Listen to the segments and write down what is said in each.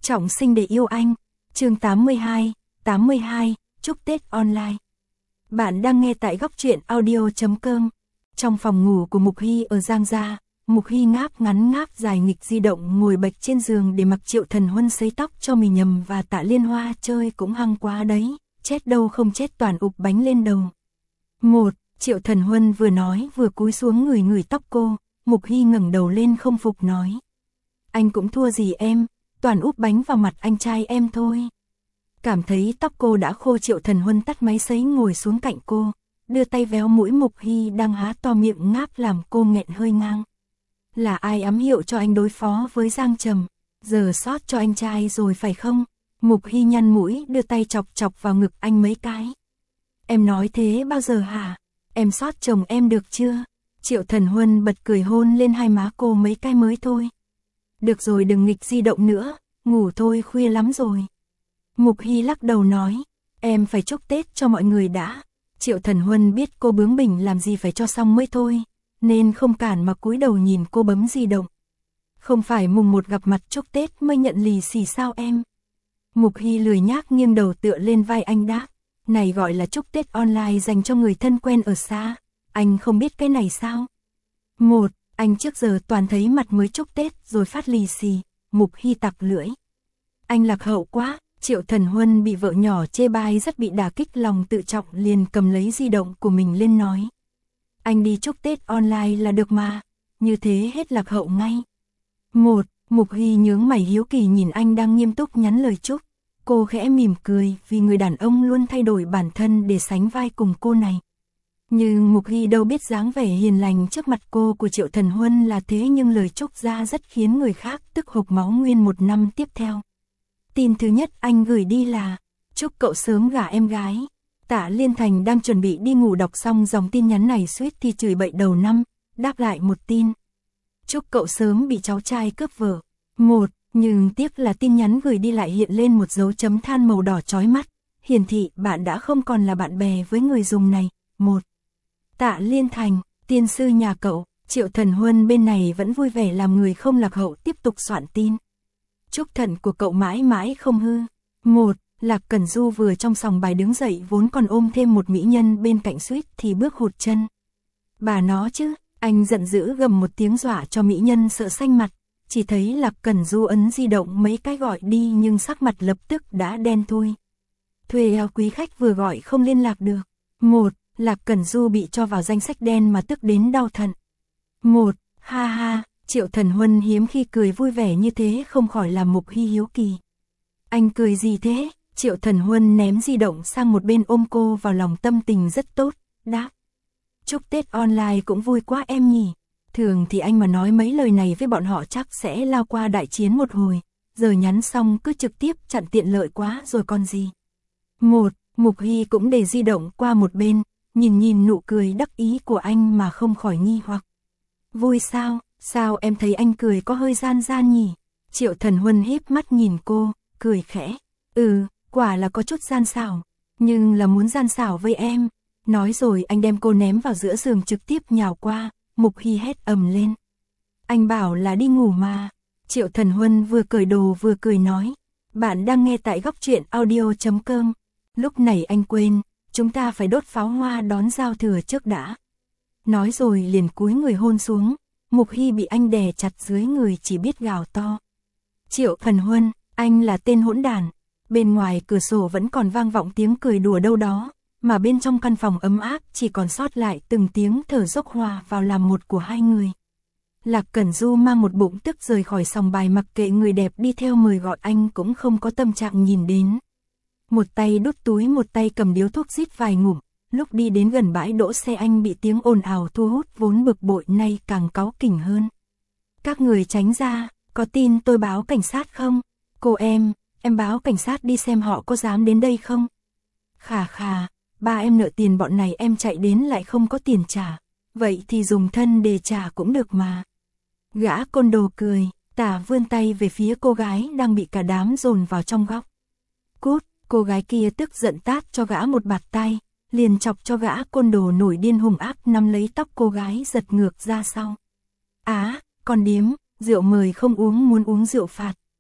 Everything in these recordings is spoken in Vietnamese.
Trọng sinh để yêu anh. Chương 82, chúc Tết online. Bạn đang nghe tại góc truyện audio.com. Trong phòng ngủ của Mục Hy ở Giang Gia, Mục Hy ngáp ngắn ngáp dài nghịch di động ngồi bệt trên giường để mặc Triệu Thần Huân sấy tóc cho mình nhầm và Tạ Liên Hoa chơi cũng hăng quá đấy, chết đâu không chết toàn ụp bánh lên đầu. Triệu Thần Huân vừa nói vừa cúi xuống ngửi tóc cô, Mục Hy ngẩng đầu lên không phục nói. Anh cũng thua gì em, toàn úp bánh vào mặt anh trai em thôi. Cảm thấy tóc cô đã khô, Triệu Thần Huân tắt máy sấy ngồi xuống cạnh cô, đưa tay véo mũi Mục Hy đang há to miệng ngáp làm cô nghẹn hơi ngang. Là ai ám hiệu cho anh đối phó với Giang Trầm, giờ sót cho anh trai rồi phải không? Mục Hy nhăn mũi đưa tay chọc vào ngực anh mấy cái. Em nói thế bao giờ hả? Em sót chồng em được chưa? Triệu Thần Huân bật cười hôn lên hai má cô mấy cái mới thôi. Được rồi, đừng nghịch di động nữa, ngủ thôi, khuya lắm rồi. Mục Hy lắc đầu nói, em phải chúc Tết cho mọi người đã. Triệu Thần Huân biết cô bướng bỉnh làm gì phải cho xong mới thôi, nên không cản mà cúi đầu nhìn cô bấm di động. Không phải mùng 1 gặp mặt chúc Tết mới nhận lì xì sao em? Mục Hy lười nhác nghiêng đầu tựa lên vai anh đáp, này gọi là chúc Tết online dành cho người thân quen ở xa, anh không biết cái này sao? Anh trước giờ toàn thấy mặt mới chúc Tết rồi phát lì xì. Mục Hy tặc lưỡi. Anh lạc hậu quá. Triệu Thần Huân bị vợ nhỏ chê bai rất bị đả kích lòng tự trọng, liền cầm lấy di động của mình lên nói. Anh đi chúc Tết online là được mà, như thế hết lạc hậu ngay. Mục Hy nhướng mày hiếu kỳ nhìn anh đang nghiêm túc nhắn lời chúc. Cô khẽ mỉm cười vì người đàn ông luôn thay đổi bản thân để sánh vai cùng cô này. Nhưng Mục Hy đâu biết dáng vẻ hiền lành trước mặt cô của Triệu Thần Huân là thế, nhưng lời chúc ra rất khiến người khác tức hộc máu nguyên một năm tiếp theo. Tin thứ nhất anh gửi đi là, chúc cậu sớm gả em gái. Tạ Liên Thành đang chuẩn bị đi ngủ đọc xong dòng tin nhắn này suýt thì chửi bậy đầu năm, đáp lại một tin. Chúc cậu sớm bị cháu trai cướp vợ. Nhưng tiếc là tin nhắn gửi đi lại hiện lên một dấu chấm than màu đỏ chói mắt, hiển thị bạn đã không còn là bạn bè với người dùng này. Tạ Liên Thành, tiên sư nhà cậu. Triệu Thần Huân bên này vẫn vui vẻ làm người không lạc hậu tiếp tục soạn tin. Chúc thận của cậu mãi mãi không hư. Lạc Cẩn Du vừa trong sòng bài đứng dậy vốn còn ôm thêm một mỹ nhân bên cạnh suýt thì bước hụt chân. Bà nó chứ, anh giận dữ gầm một tiếng dọa cho mỹ nhân sợ xanh mặt. Chỉ thấy Lạc Cẩn Du ấn di động mấy cái gọi đi nhưng sắc mặt lập tức đã đen thui. Thuê eo quý khách vừa gọi không liên lạc được. Lạc Cẩn Du bị cho vào danh sách đen mà tức đến đau thận. Ha, Triệu Thần Huân hiếm khi cười vui vẻ như thế không khỏi làm Mục Hy hiếu kỳ. Anh cười gì thế? Triệu Thần Huân ném di động sang một bên ôm cô vào lòng, tâm tình rất tốt, đáp. Chúc Tết online cũng vui quá em nhỉ. Thường thì anh mà nói mấy lời này với bọn họ chắc sẽ lao qua đại chiến một hồi. Giờ nhắn xong cứ trực tiếp chặn tiện lợi quá rồi còn gì. Mục Hy cũng để di động qua một bên, nhìn nụ cười đắc ý của anh mà không khỏi nghi hoặc. Vui sao? Sao em thấy anh cười có hơi gian gian nhỉ? Triệu Thần Huân híp mắt nhìn cô, cười khẽ. Quả là có chút gian xảo, nhưng là muốn gian xảo với em. Nói rồi anh đem cô ném vào giữa giường trực tiếp nhào qua. Mục Hy hét ầm lên. Anh bảo là đi ngủ mà. Triệu Thần Huân vừa cởi đồ vừa cười nói. Bạn đang nghe tại góc truyện audio.com. Lúc này anh quên, chúng ta phải đốt pháo hoa đón giao thừa trước đã. Nói rồi liền cúi người hôn xuống. Mục Hy bị anh đè chặt dưới người chỉ biết gào to. Triệu Thần Huân, anh là tên hỗn đản. Bên ngoài cửa sổ vẫn còn vang vọng tiếng cười đùa đâu đó, mà bên trong căn phòng ấm áp chỉ còn sót lại từng tiếng thở dốc hòa vào làm một của hai người. Lạc Cẩn Du mang một bụng tức rời khỏi sòng bài, mặc kệ người đẹp đi theo mời gọi anh cũng không có tâm trạng nhìn đến. Một tay đút túi một tay cầm điếu thuốc rít vài ngụm, lúc đi đến gần bãi đỗ xe anh bị tiếng ồn ào thu hút, vốn bực bội nay càng cáu kỉnh hơn. Các người tránh ra, có tin tôi báo cảnh sát không? Cô em báo cảnh sát đi xem họ có dám đến đây không? Khà, ba em nợ tiền bọn này em chạy đến lại không có tiền trả, vậy thì dùng thân để trả cũng được mà. Gã côn đồ cười, tả vươn tay về phía cô gái đang bị cả đám dồn vào trong góc. Cút, cô gái kia tức giận tát cho gã một bạt tay, liền chọc cho gã côn đồ nổi điên hung ác nắm lấy tóc cô gái giật ngược ra sau. Con điếm, rượu mời không uống, muốn uống rượu phạt.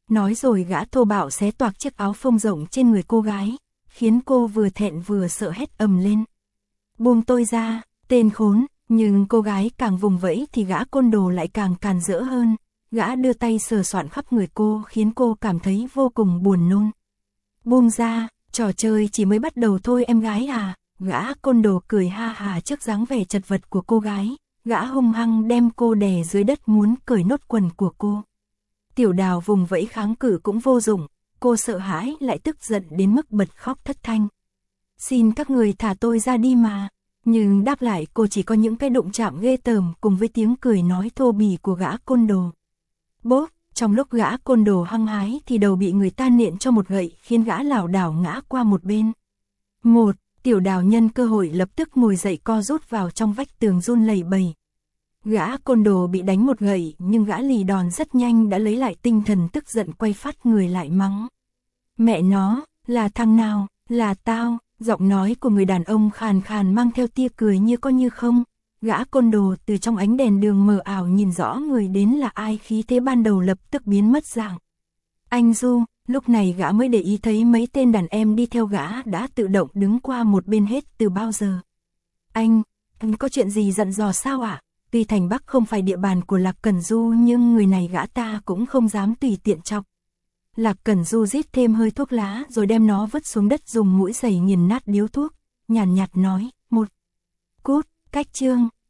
Nói rồi gã thô bạo xé toạc chiếc áo phông rộng trên người cô gái, khiến cô vừa thẹn vừa sợ hét ầm lên. Buông tôi ra, tên khốn, nhưng cô gái càng vùng vẫy thì gã côn đồ lại càng càn rỡ hơn. Gã đưa tay sờ soạn khắp người cô khiến cô cảm thấy vô cùng buồn nôn. Buông ra, trò chơi chỉ mới bắt đầu thôi em gái à, gã côn đồ cười ha hà trước dáng vẻ chật vật của cô gái, gã hung hăng đem cô đè dưới đất muốn cởi nốt quần của cô. Tiểu Đào vùng vẫy kháng cự cũng vô dụng, cô sợ hãi lại tức giận đến mức bật khóc thất thanh. Xin các người thả tôi ra đi mà, nhưng đáp lại cô chỉ có những cái đụng chạm ghê tởm cùng với tiếng cười nói thô bỉ của gã côn đồ. Bốp, trong lúc gã côn đồ hăng hái thì đầu bị người ta nện cho một gậy khiến gã lảo đảo ngã qua một bên. Tiểu Đào nhân cơ hội lập tức ngồi dậy co rút vào trong vách tường run lẩy bẩy. Gã côn đồ bị đánh một gậy nhưng gã lì đòn rất nhanh đã lấy lại tinh thần tức giận quay phát người lại mắng. Mẹ nó, là thằng nào, là tao, giọng nói của người đàn ông khàn khàn mang theo tia cười như có như không. Gã côn đồ từ trong ánh đèn đường mờ ảo nhìn rõ người đến là ai, khí thế ban đầu lập tức biến mất dạng. Anh Du, lúc này gã mới để ý thấy mấy tên đàn em đi theo gã đã tự động đứng qua một bên hết từ bao giờ. Anh có chuyện gì dặn dò sao ạ? Tuy thành Bắc không phải địa bàn của Lạc Cẩn Du nhưng người này gã ta cũng không dám tùy tiện chọc. Lạc Cẩn Du rít thêm hơi thuốc lá rồi đem nó vứt xuống đất dùng mũi giày nghiền nát điếu thuốc, nhàn nhạt nói, cút, cách chương.